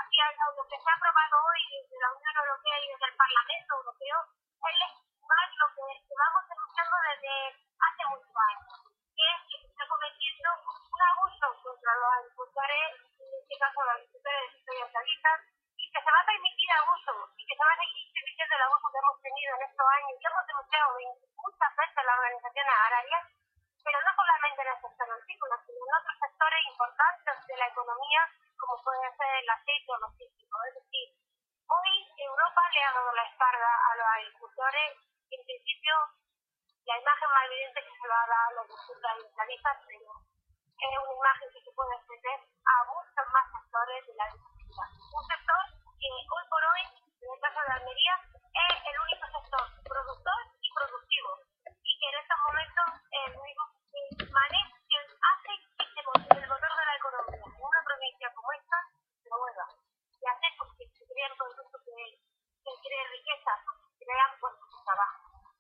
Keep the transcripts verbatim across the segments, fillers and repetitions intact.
hacia lo que se ha aprobado hoy desde la Unión Europea y desde el Parlamento Europeo es legitimar lo que llevamos denunciando desde hace muchos años, que es que se está cometiendo un abuso contra los agricultores, en este caso los agricultores de sector hortalizas, y que se va a permitir abuso y que se va a seguir permitiendo el abuso que hemos tenido en estos años y hemos denunciado muchas veces las organizaciones agrarias, pero no solamente en el sector hortícola, sino en otros sectores importantes de la economía, como puede ser el aceite o los cítricos. Es decir, hoy Europa le ha dado la espalda a los agricultores y en principio la imagen más evidente que se va a dar a los agricultores, pero es una imagen que se puede extender a muchos más sectores de la agricultura. Un sector que hoy por hoy, en el caso de Almería, es el único sector productor y productivo, y que en estos momentos es el único que maneja, que hace que se considere el motor de la economía en una provincia como esta, pero bueno, y hace porque se crean productos que, que creen riqueza, que crean puestos de trabajo.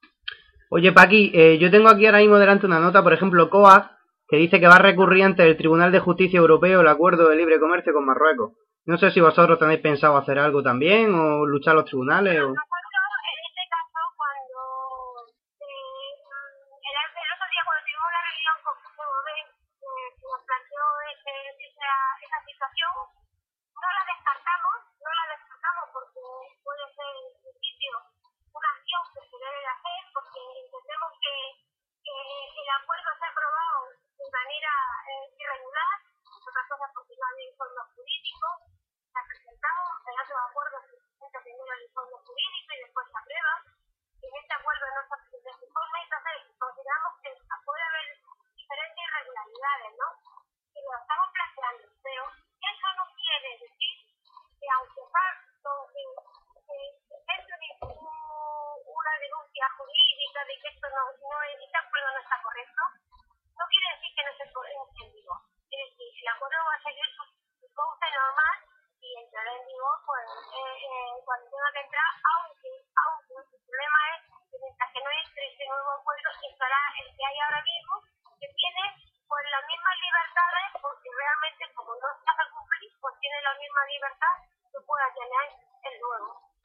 Oye, Paqui, eh, yo tengo aquí ahora mismo delante una nota, por ejemplo, COAG, que dice que va a recurrir ante el Tribunal de Justicia Europeo el acuerdo de libre comercio con Marruecos. No sé si vosotros tenéis pensado hacer algo también, o luchar a los tribunales, o... Nosotros, en este caso, cuando eh, el, el otro día cuando tuvimos la reunión con G V B, eh, que nos planteó ese, esa, esa situación, no la descartamos, no la descartamos porque puede ser en principio una acción que se debe de hacer, porque entendemos que, que el acuerdo se ha aprobado de manera eh, irregular, otras cosas porque no había informes jurídicos, se ha presentado, en otros acuerdos se presenta primero el informe jurídico y después se aprueba, y en este acuerdo no se presenta ese informe, entonces consideramos que puede haber diferentes irregularidades, ¿no? Y lo estamos planteando, pero eso no quiere decir que aunque falta que entre una denuncia jurídica de que esto no, no este acuerdo no está correcto, no quiere decir que no se puede en vigor. Es decir, el acuerdo va a seguir su, su cauce normal y entrará en vigor pues, eh, eh, cuando tenga que entrar, aunque, aunque el problema es que mientras que no entre ese nuevo acuerdo, estará el que hay ahora mismo, que tiene pues las mismas libertades, porque realmente como no se hace cumplir, pues tiene la misma libertad que pueda tener el nuevo.